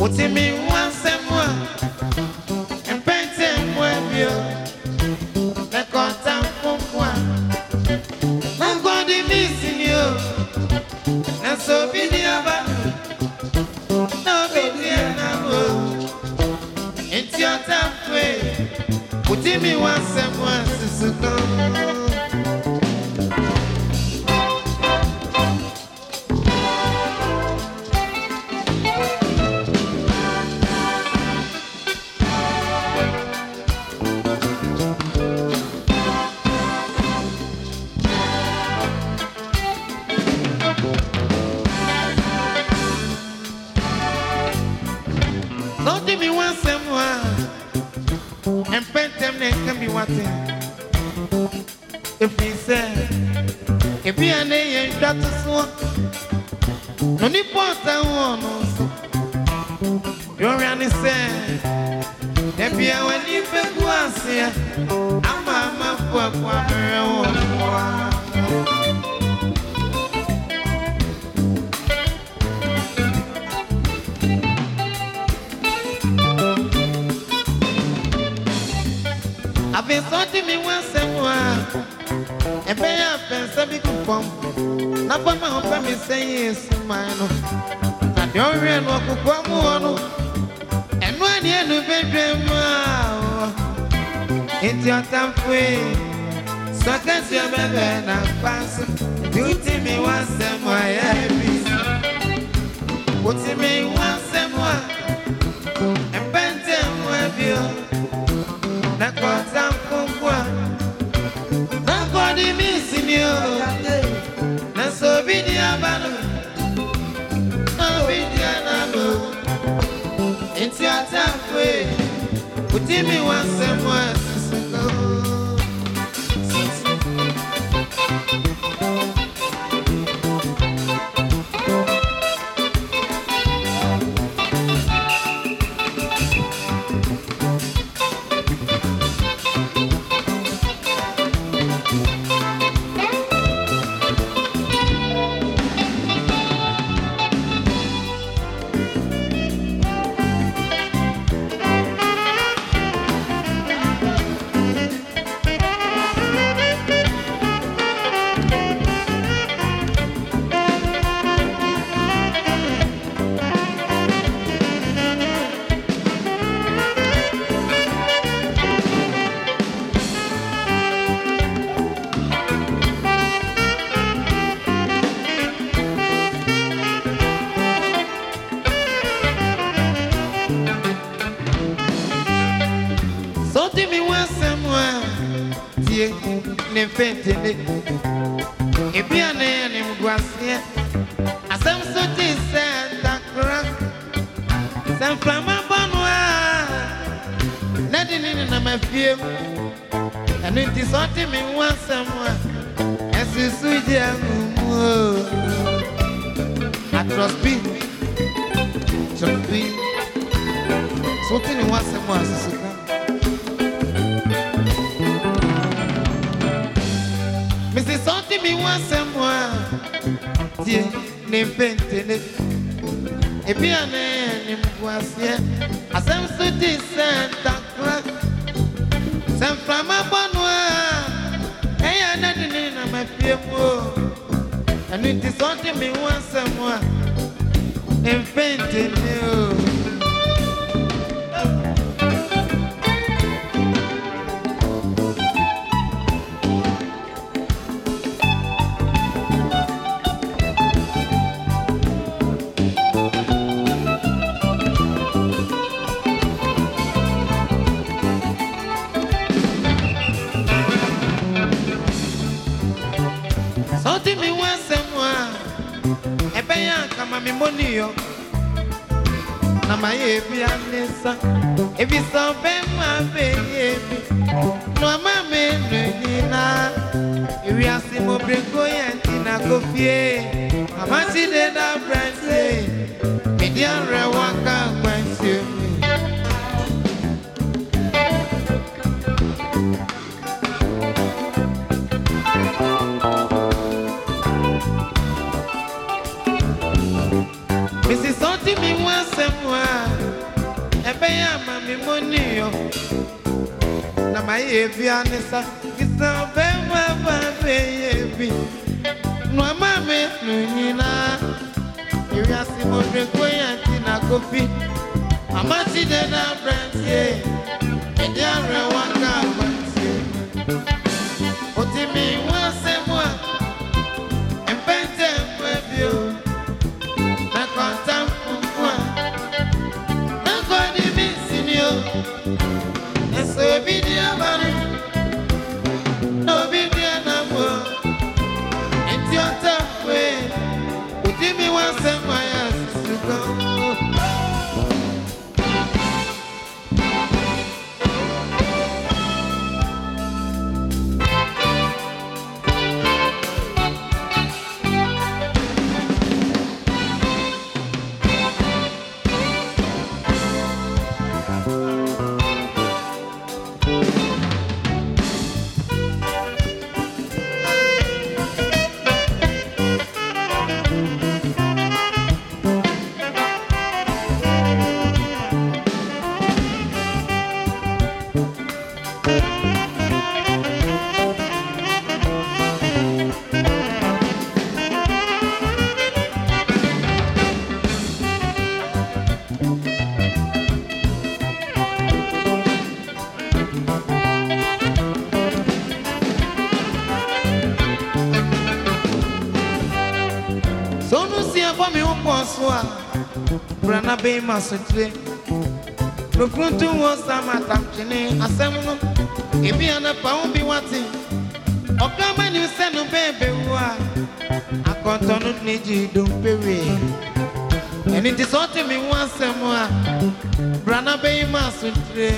me once and more, and painting where you the contact from one. Nobody missing you, and so be the other. No, be the other. It's your time, put me once and more, sister. Don't me once and more, and paint them they can be watching. If he said, if he and they ain't got to swan, no need port and one. You're running sad. If you are when you beg once here, I'm a poor. I've been sorting me once and more, and pay up and some pump. Not for my own me say yes, mine. Not your real walk of one, and one year no bedroom. It's your time free, so that's your baby and pass. You tell me once and more, put me once and more, and bend them with you. Nobody missing you. Na so be the abano. No be the anamo. It's your time way. Put me once and once. Painting if you are in Guasia, as some sort is Santa Cruz, some flama bonwa, nothing in my fear, and it is what me once someone as you sweet young. I trust me, something in once someone. Mrs. Santi me once and more, dear, name painting it. If you are name was here, as I'm so Santa Cruz, some from a bonwa, hey, I nothing in my people, and it is Santi me once and more, and painting you. Me once and more, a bayan come a money. Na my Nessa, if it's so bad, my baby, no, my man, if we are Simo Brinko and Tina Coffee, I'm a city that brand say, Median Rawaka, when you. Mrs. Santi me once and more. money. Na my avianisa is a baby. No, mamma, Nina. You are Simon Requoyantina coffee. A much did our friends, yea. And there are one guy. What do you mean, once and one? And painted with you. I can't tell one. I'm going to be senior. And so be the other. No, be the number. It's your tough way. What do you mean, once and one? Brana be masute no kuntu wosa matamchine asemno ebi ana pa bi wati okama ni se no bebe wa akontonu neji do pewe eni ti so te mi wan semo a brana be masute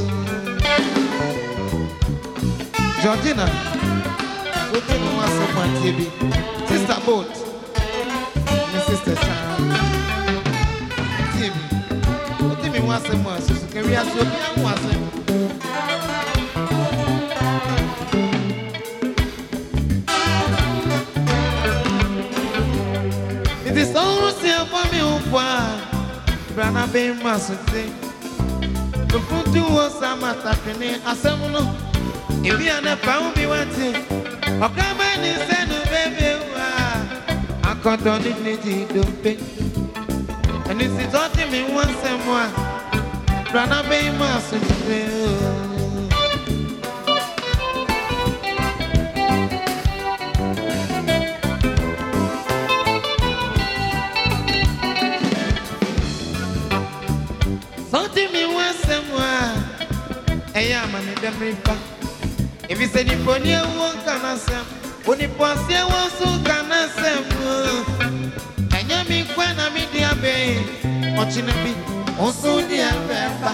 Georgina oke no wan semo ati sister boat my sister once a month, so can we ask you once? It is almost here for me, Brana Bay Massate. The food to us, I'm attacking a seminal. If we are not found, be wanting. Or come and send a baby. I can't on it, don't pay. And it's talking me once a month. Brana be masute something me once more eya mami demripa if you say the pony won kana sem oni posse won so kana sem enya mi kwa na mi dia be ochina bi also the Alberta.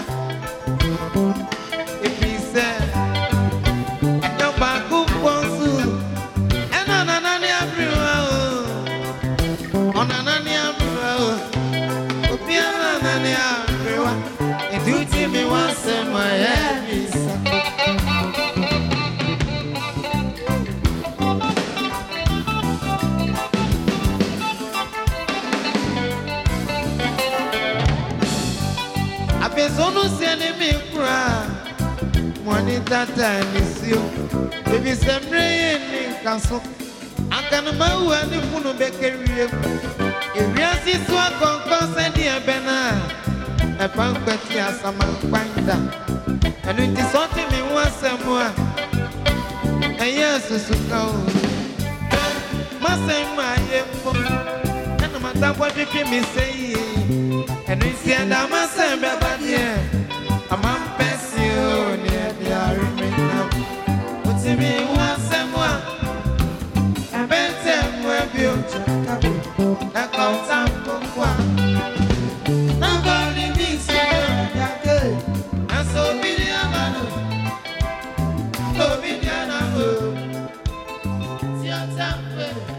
If he said, and no back of Ponsu, and on an Abrio, on an Abrio, Opiana and Abrio, and do to me once in my head. Sono siane me kura money that I miss you baby semre ni kanso akana mawa ni funu bekerie ewiasi so akonkon se dia bena e pankwati asama kwanda anu ti sote me wasemo a eya susuka o masema yempo anu matabwa pipi mi sei and we see and I'm a same baby. I'm a passion, yeah, they are remaining. What's it mean? Once and one, and better, we're beautiful. I can't stand for one. Nobody means that good. And so be the other. So be the other. See your time.